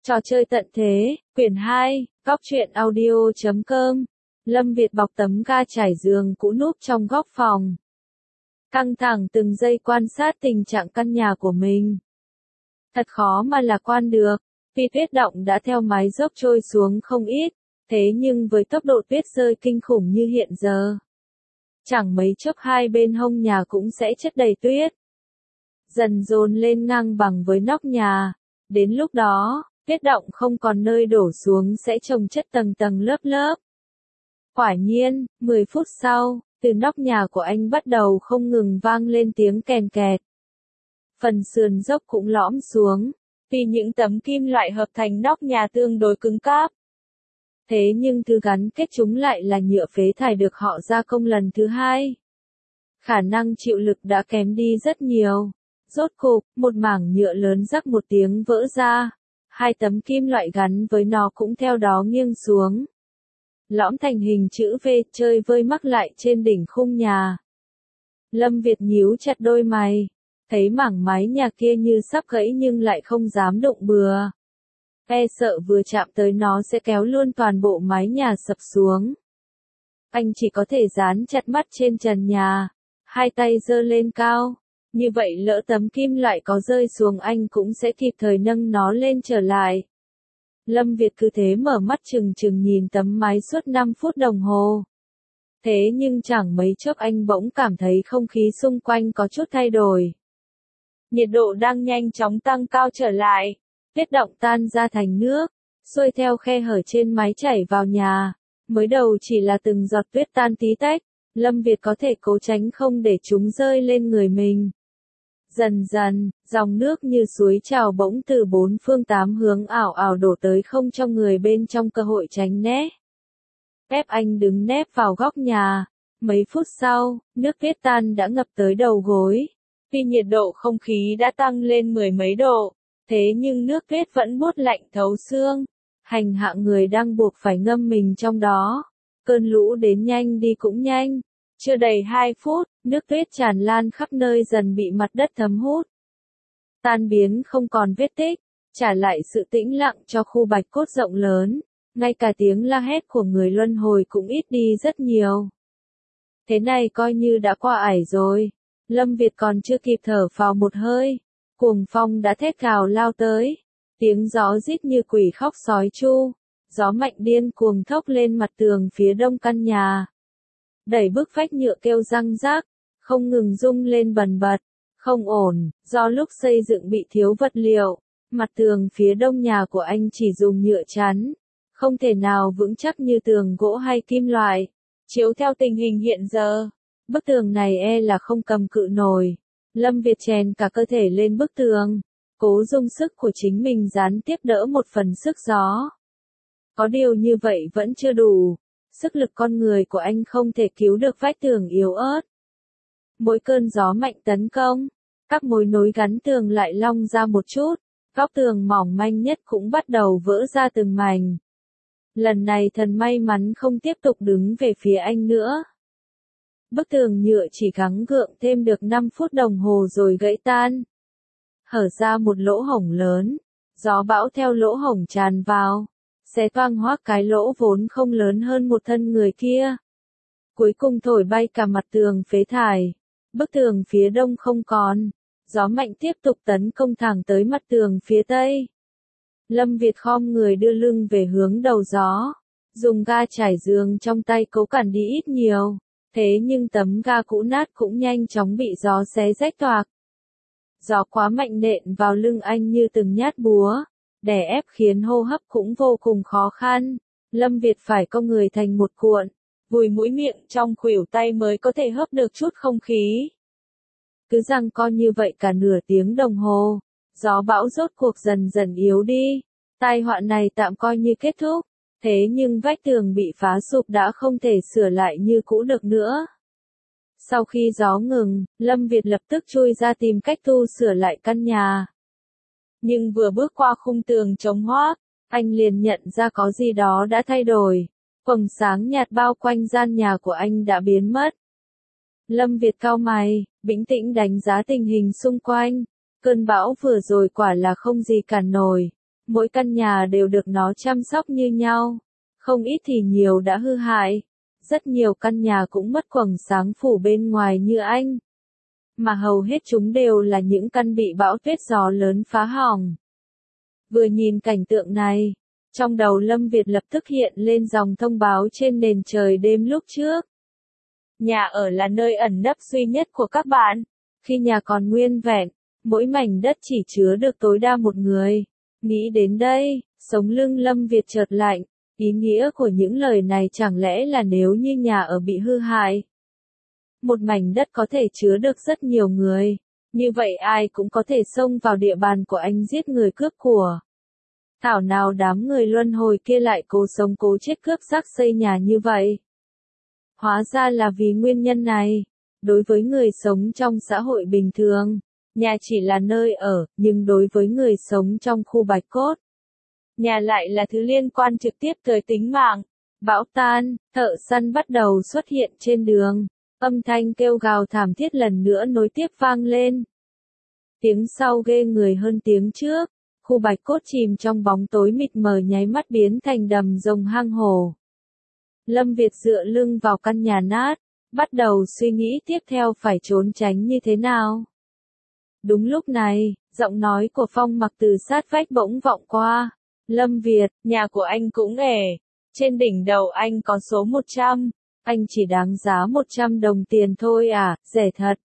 Trò chơi tận thế, quyển 2, góc truyện audio.com. Lâm Việt bọc tấm ga trải giường cũ núp trong góc phòng. Căng thẳng từng giây quan sát tình trạng căn nhà của mình. Thật khó mà lạc quan được, vì tuyết động đã theo mái dốc trôi xuống không ít, thế nhưng với tốc độ tuyết rơi kinh khủng như hiện giờ, chẳng mấy chốc hai bên hông nhà cũng sẽ chất đầy tuyết, dần dồn lên ngang bằng với nóc nhà. Đến lúc đó, tuyết động không còn nơi đổ xuống sẽ chồng chất tầng tầng lớp lớp. Quả nhiên, 10 phút sau, từ nóc nhà của anh bắt đầu không ngừng vang lên tiếng kèn kẹt. Phần sườn dốc cũng lõm xuống, vì những tấm kim loại hợp thành nóc nhà tương đối cứng cáp. Thế nhưng thứ gắn kết chúng lại là nhựa phế thải được họ gia công lần thứ hai. Khả năng chịu lực đã kém đi rất nhiều. Rốt cục, một mảng nhựa lớn rắc một tiếng vỡ ra. Hai tấm kim loại gắn với nó cũng theo đó nghiêng xuống, lõm thành hình chữ V chơi vơi mắc lại trên đỉnh khung nhà. Lâm Việt nhíu chặt đôi mày, thấy mảng mái nhà kia như sắp gãy nhưng lại không dám đụng bừa. E sợ vừa chạm tới nó sẽ kéo luôn toàn bộ mái nhà sập xuống. Anh chỉ có thể dán chặt mắt trên trần nhà, hai tay giơ lên cao. Như vậy lỡ tấm kim loại có rơi xuống anh cũng sẽ kịp thời nâng nó lên trở lại. Lâm Việt cứ thế mở mắt trừng trừng nhìn tấm mái suốt 5 phút đồng hồ. Thế nhưng chẳng mấy chốc anh bỗng cảm thấy không khí xung quanh có chút thay đổi. Nhiệt độ đang nhanh chóng tăng cao trở lại. Tuyết động tan ra thành nước, xuôi theo khe hở trên mái chảy vào nhà. Mới đầu chỉ là từng giọt tuyết tan tí tách, Lâm Việt có thể cố tránh không để chúng rơi lên người mình. Dần dần, dòng nước như suối trào bỗng từ bốn phương tám hướng ảo ảo đổ tới không cho người bên trong cơ hội tránh né. Ép anh đứng nép vào góc nhà. Mấy phút sau, nước tuyết tan đã ngập tới đầu gối. Vì nhiệt độ không khí đã tăng lên mười mấy độ, thế nhưng nước tuyết vẫn buốt lạnh thấu xương. Hành hạ người đang buộc phải ngâm mình trong đó. Cơn lũ đến nhanh đi cũng nhanh. Chưa đầy 2 phút, nước tuyết tràn lan khắp nơi dần bị mặt đất thấm hút. Tan biến không còn vết tích, trả lại sự tĩnh lặng cho khu bạch cốt rộng lớn. Ngay cả tiếng la hét của người luân hồi cũng ít đi rất nhiều. Thế này coi như đã qua ải rồi. Lâm Việt còn chưa kịp thở phào một hơi, cuồng phong đã thét gào lao tới. Tiếng gió rít như quỷ khóc sói chu. Gió mạnh điên cuồng thốc lên mặt tường phía đông căn nhà. Đẩy bức vách nhựa kêu răng rác, không ngừng rung lên bần bật. Không ổn, do lúc xây dựng bị thiếu vật liệu, mặt tường phía đông nhà của anh chỉ dùng nhựa chắn, không thể nào vững chắc như tường gỗ hay kim loại. Chiếu theo tình hình hiện giờ, bức tường này e là không cầm cự nổi. Lâm Việt chèn cả cơ thể lên bức tường, cố dùng sức của chính mình gián tiếp đỡ một phần sức gió. Có điều như vậy vẫn chưa đủ. Sức lực con người của anh không thể cứu được vách tường yếu ớt. Mỗi cơn gió mạnh tấn công, các mối nối gắn tường lại long ra một chút, góc tường mỏng manh nhất cũng bắt đầu vỡ ra từng mảnh. Lần này thần may mắn không tiếp tục đứng về phía anh nữa. Bức tường nhựa chỉ gắng gượng thêm được 5 phút đồng hồ rồi gãy tan. Hở ra một lỗ hổng lớn, gió bão theo lỗ hổng tràn vào. Xé toang hoác cái lỗ vốn không lớn hơn một thân người kia. Cuối cùng thổi bay cả mặt tường phế thải. Bức tường phía đông không còn. Gió mạnh tiếp tục tấn công thẳng tới mặt tường phía tây. Lâm Việt khom người đưa lưng về hướng đầu gió. Dùng ga trải giường trong tay cố cản đi ít nhiều. Thế nhưng tấm ga cũ nát cũng nhanh chóng bị gió xé rách toạc. Gió quá mạnh nện vào lưng anh như từng nhát búa. Đè ép khiến hô hấp cũng vô cùng khó khăn. Lâm Việt phải co người thành một cuộn, vùi mũi miệng trong khuỷu tay mới có thể hấp được chút không khí. Cứ giằng co như vậy cả nửa tiếng đồng hồ, gió bão rốt cuộc dần dần yếu đi. Tai họa này tạm coi như kết thúc, thế nhưng vách tường bị phá sụp đã không thể sửa lại như cũ được nữa. Sau khi gió ngừng, Lâm Việt lập tức chui ra tìm cách tu sửa lại căn nhà. Nhưng vừa bước qua khung tường chống hoác, anh liền nhận ra có gì đó đã thay đổi. Quầng sáng nhạt bao quanh gian nhà của anh đã biến mất. Lâm Việt cau mày, bình tĩnh đánh giá tình hình xung quanh. Cơn bão vừa rồi quả là không gì cản nổi. Mỗi căn nhà đều được nó chăm sóc như nhau. Không ít thì nhiều đã hư hại. Rất nhiều căn nhà cũng mất quầng sáng phủ bên ngoài như anh. Mà hầu hết chúng đều là những căn bị bão tuyết gió lớn phá hỏng. Vừa nhìn cảnh tượng này, trong đầu Lâm Việt lập tức hiện lên dòng thông báo trên nền trời đêm lúc trước. Nhà ở là nơi ẩn nấp duy nhất của các bạn. Khi nhà còn nguyên vẹn, mỗi mảnh đất chỉ chứa được tối đa một người. Nghĩ đến đây, sống lưng Lâm Việt chợt lạnh. Ý nghĩa của những lời này chẳng lẽ là nếu như nhà ở bị hư hại, một mảnh đất có thể chứa được rất nhiều người, như vậy ai cũng có thể xông vào địa bàn của anh giết người cướp của. Thảo nào đám người luân hồi kia lại cố sống cố chết cướp xác xây nhà như vậy. Hóa ra là vì nguyên nhân này. Đối với người sống trong xã hội bình thường, nhà chỉ là nơi ở, nhưng đối với người sống trong khu bạch cốt, nhà lại là thứ liên quan trực tiếp tới tính mạng. Bão tan, thợ săn bắt đầu xuất hiện trên đường. Âm thanh kêu gào thảm thiết lần nữa nối tiếp vang lên. Tiếng sau ghê người hơn tiếng trước. Khu bạch cốt chìm trong bóng tối mịt mờ nháy mắt biến thành đầm rồng hang hồ. Lâm Việt dựa lưng vào căn nhà nát, bắt đầu suy nghĩ tiếp theo phải trốn tránh như thế nào. Đúng lúc này, giọng nói của Phong Mặc từ sát vách bỗng vọng qua. Lâm Việt, nhà của anh cũng ể. Trên đỉnh đầu anh có số 100. Anh chỉ đáng giá 100 đồng tiền thôi à, rẻ thật.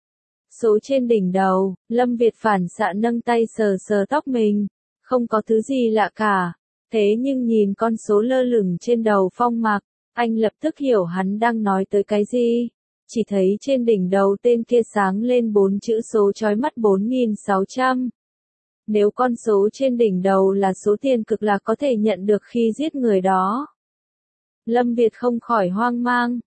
Số trên đỉnh đầu, Lâm Việt phản xạ nâng tay sờ sờ tóc mình. Không có thứ gì lạ cả. Thế nhưng nhìn con số lơ lửng trên đầu Phong Mặc, anh lập tức hiểu hắn đang nói tới cái gì. Chỉ thấy trên đỉnh đầu tên kia sáng lên 4 chữ số chói mắt 4.600. Nếu con số trên đỉnh đầu là số tiền cực lạc có thể nhận được khi giết người đó. Lâm Việt không khỏi hoang mang.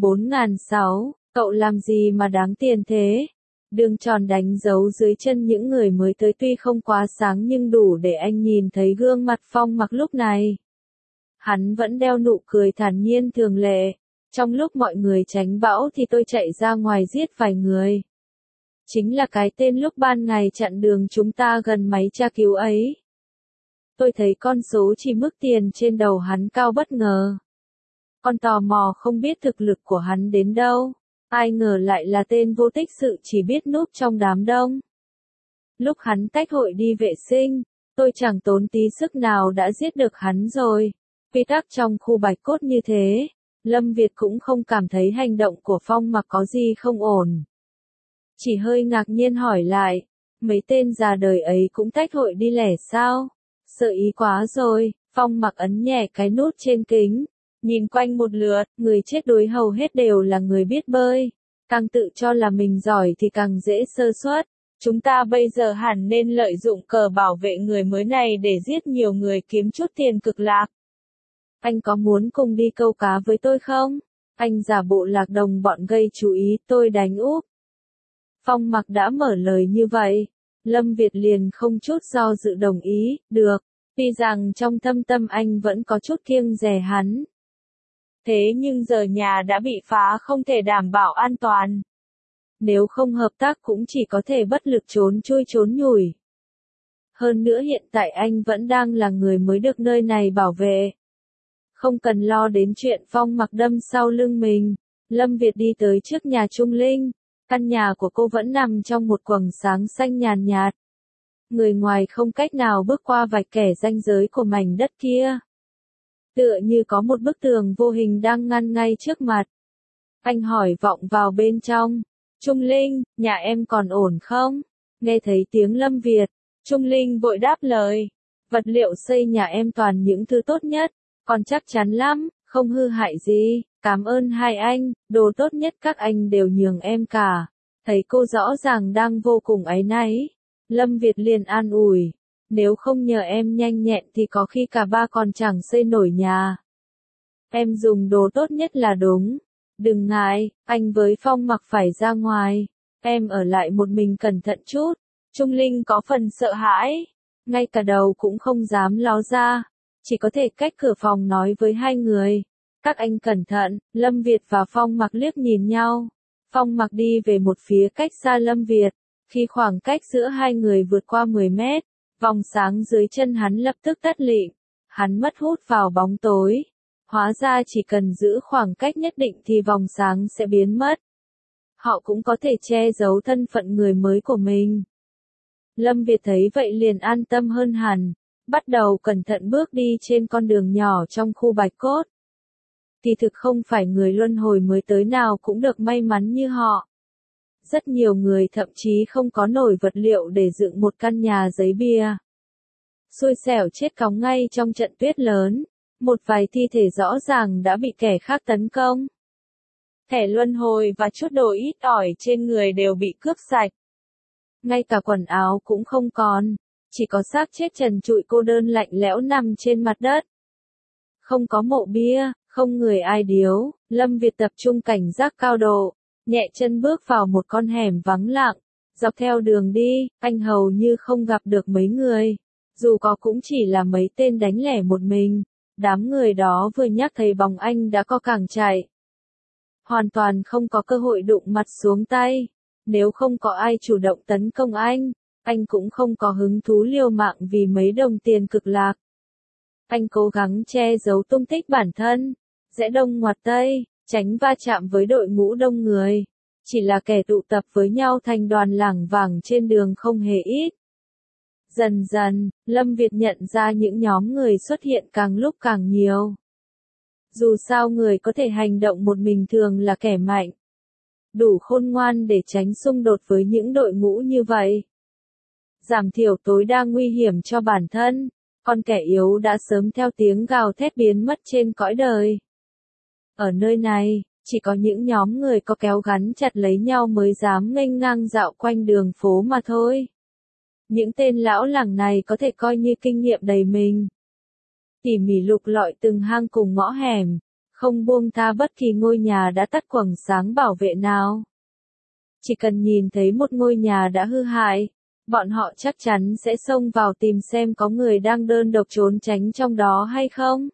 4.600, cậu làm gì mà đáng tiền thế? Đường tròn đánh dấu dưới chân những người mới tới tuy không quá sáng nhưng đủ để anh nhìn thấy gương mặt Phong Mặc lúc này. Hắn vẫn đeo nụ cười thản nhiên thường lệ. Trong lúc mọi người tránh bão thì tôi chạy ra ngoài giết vài người. Chính là cái tên lúc ban ngày chặn đường chúng ta gần máy tra cứu ấy. Tôi thấy con số chỉ mức tiền trên đầu hắn cao bất ngờ. Con tò mò không biết thực lực của hắn đến đâu. Ai ngờ lại là tên vô tích sự chỉ biết núp trong đám đông. Lúc hắn tách hội đi vệ sinh, tôi chẳng tốn tí sức nào đã giết được hắn rồi. Quy tắc trong khu bạch cốt như thế, Lâm Việt cũng không cảm thấy hành động của Phong Mặc có gì không ổn. Chỉ hơi ngạc nhiên hỏi lại, mấy tên già đời ấy cũng tách hội đi lẻ sao? Sợ ý quá rồi. Phong Mặc ấn nhẹ cái nút trên kính. Nhìn quanh một lượt, người chết đuối hầu hết đều là người biết bơi. Càng tự cho là mình giỏi thì càng dễ sơ suất. Chúng ta bây giờ hẳn nên lợi dụng cờ bảo vệ người mới này để giết nhiều người kiếm chút tiền cực lạc. Anh có muốn cùng đi câu cá với tôi không? Anh giả bộ lạc đồng bọn gây chú ý, tôi đánh úp. Phong Mặc đã mở lời như vậy. Lâm Việt liền không chút do dự đồng ý, được. Tuy rằng trong thâm tâm anh vẫn có chút kiêng dè hắn. Thế nhưng giờ nhà đã bị phá không thể đảm bảo an toàn. Nếu không hợp tác cũng chỉ có thể bất lực trốn chui trốn nhủi. Hơn nữa hiện tại anh vẫn đang là người mới được nơi này bảo vệ. Không cần lo đến chuyện Phong Mặc đâm sau lưng mình. Lâm Việt đi tới trước nhà Trung Linh. Căn nhà của cô vẫn nằm trong một quầng sáng xanh nhàn nhạt. Người ngoài không cách nào bước qua vạch kẻ ranh giới của mảnh đất kia. Tựa như có một bức tường vô hình đang ngăn ngay trước mặt. Anh hỏi vọng vào bên trong. Trung Linh, nhà em còn ổn không? Nghe thấy tiếng Lâm Việt, Trung Linh vội đáp lời. Vật liệu xây nhà em toàn những thứ tốt nhất, còn chắc chắn lắm, không hư hại gì. Cảm ơn hai anh, đồ tốt nhất các anh đều nhường em cả. Thấy cô rõ ràng đang vô cùng áy náy. Lâm Việt liền an ủi. Nếu không nhờ em nhanh nhẹn thì có khi cả ba còn chẳng xây nổi nhà. Em dùng đồ tốt nhất là đúng. Đừng ngại, anh với Phong Mặc phải ra ngoài. Em ở lại một mình cẩn thận chút. Trung Linh có phần sợ hãi. Ngay cả đầu cũng không dám ló ra. Chỉ có thể cách cửa phòng nói với hai người. Các anh cẩn thận. Lâm Việt và Phong Mặc liếc nhìn nhau. Phong Mặc đi về một phía cách xa Lâm Việt. Khi khoảng cách giữa hai người vượt qua 10 mét, Vòng sáng dưới chân hắn lập tức tắt lịm, hắn mất hút vào bóng tối. Hóa ra chỉ cần giữ khoảng cách nhất định thì vòng sáng sẽ biến mất. Họ cũng có thể che giấu thân phận người mới của mình. Lâm Việt thấy vậy liền an tâm hơn hẳn, bắt đầu cẩn thận bước đi trên con đường nhỏ trong khu Bạch Cốt. Kỳ thực không phải người luân hồi mới tới nào cũng được may mắn như họ. Rất nhiều người thậm chí không có nổi vật liệu để dựng một căn nhà giấy bia. Xui xẻo chết cóng ngay trong trận tuyết lớn, một vài thi thể rõ ràng đã bị kẻ khác tấn công. Thẻ luân hồi và chút đồ ít ỏi trên người đều bị cướp sạch. Ngay cả quần áo cũng không còn, chỉ có xác chết trần trụi cô đơn lạnh lẽo nằm trên mặt đất. Không có mộ bia, không người ai điếu, Lâm Việt tập trung cảnh giác cao độ, nhẹ chân bước vào một con hẻm vắng lặng. Dọc theo đường đi, anh hầu như không gặp được mấy người, dù có cũng chỉ là mấy tên đánh lẻ một mình. Đám người đó vừa nhắc thấy bóng anh đã co cẳng chạy. Hoàn toàn không có cơ hội đụng mặt xuống tay. Nếu không có ai chủ động tấn công anh cũng không có hứng thú liều mạng vì mấy đồng tiền cực lạc. Anh cố gắng che giấu tung tích bản thân, rẽ đông ngoặt tây, tránh va chạm với đội ngũ đông người. Chỉ là kẻ tụ tập với nhau thành đoàn lảng vảng trên đường không hề ít. Dần dần, Lâm Việt nhận ra những nhóm người xuất hiện càng lúc càng nhiều. Dù sao người có thể hành động một mình thường là kẻ mạnh. Đủ khôn ngoan để tránh xung đột với những đội ngũ như vậy. Giảm thiểu tối đa nguy hiểm cho bản thân, còn kẻ yếu đã sớm theo tiếng gào thét biến mất trên cõi đời. Ở nơi này, chỉ có những nhóm người có kéo gắn chặt lấy nhau mới dám nghênh ngang dạo quanh đường phố mà thôi. Những tên lão làng này có thể coi như kinh nghiệm đầy mình. Tỉ mỉ lục lọi từng hang cùng ngõ hẻm, không buông tha bất kỳ ngôi nhà đã tắt quầng sáng bảo vệ nào. Chỉ cần nhìn thấy một ngôi nhà đã hư hại, bọn họ chắc chắn sẽ xông vào tìm xem có người đang đơn độc trốn tránh trong đó hay không.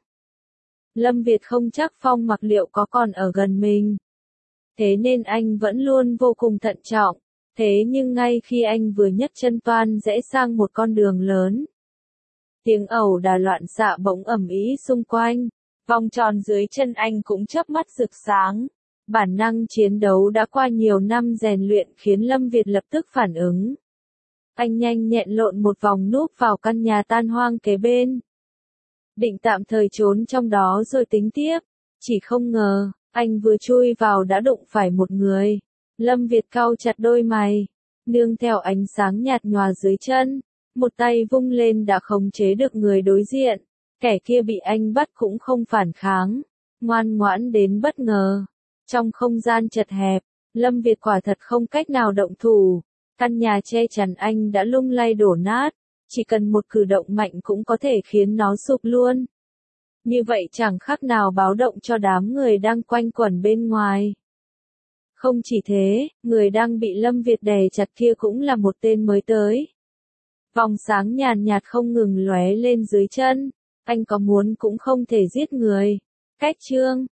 Lâm Việt không chắc Phong Mặc liệu có còn ở gần mình. Thế nên anh vẫn luôn vô cùng thận trọng. Thế nhưng ngay khi anh vừa nhấc chân toan rẽ sang một con đường lớn, tiếng ẩu đả loạn xạ bỗng ầm ĩ xung quanh, vòng tròn dưới chân anh cũng chớp mắt rực sáng. Bản năng chiến đấu đã qua nhiều năm rèn luyện khiến Lâm Việt lập tức phản ứng. Anh nhanh nhẹn lộn một vòng núp vào căn nhà tan hoang kế bên. Định tạm thời trốn trong đó rồi tính tiếp, chỉ không ngờ, anh vừa chui vào đã đụng phải một người. Lâm Việt cau chặt đôi mày, nương theo ánh sáng nhạt nhòa dưới chân, một tay vung lên đã khống chế được người đối diện. Kẻ kia bị anh bắt cũng không phản kháng, ngoan ngoãn đến bất ngờ. Trong không gian chật hẹp, Lâm Việt quả thật không cách nào động thủ. Căn nhà che chắn anh đã lung lay đổ nát, chỉ cần một cử động mạnh cũng có thể khiến nó sụp luôn. Như vậy chẳng khác nào báo động cho đám người đang quanh quẩn bên ngoài. Không chỉ thế, người đang bị Lâm Việt đè chặt kia cũng là một tên mới tới. Vòng sáng nhàn nhạt không ngừng lóe lên dưới chân, anh có muốn cũng không thể giết người. Cách chương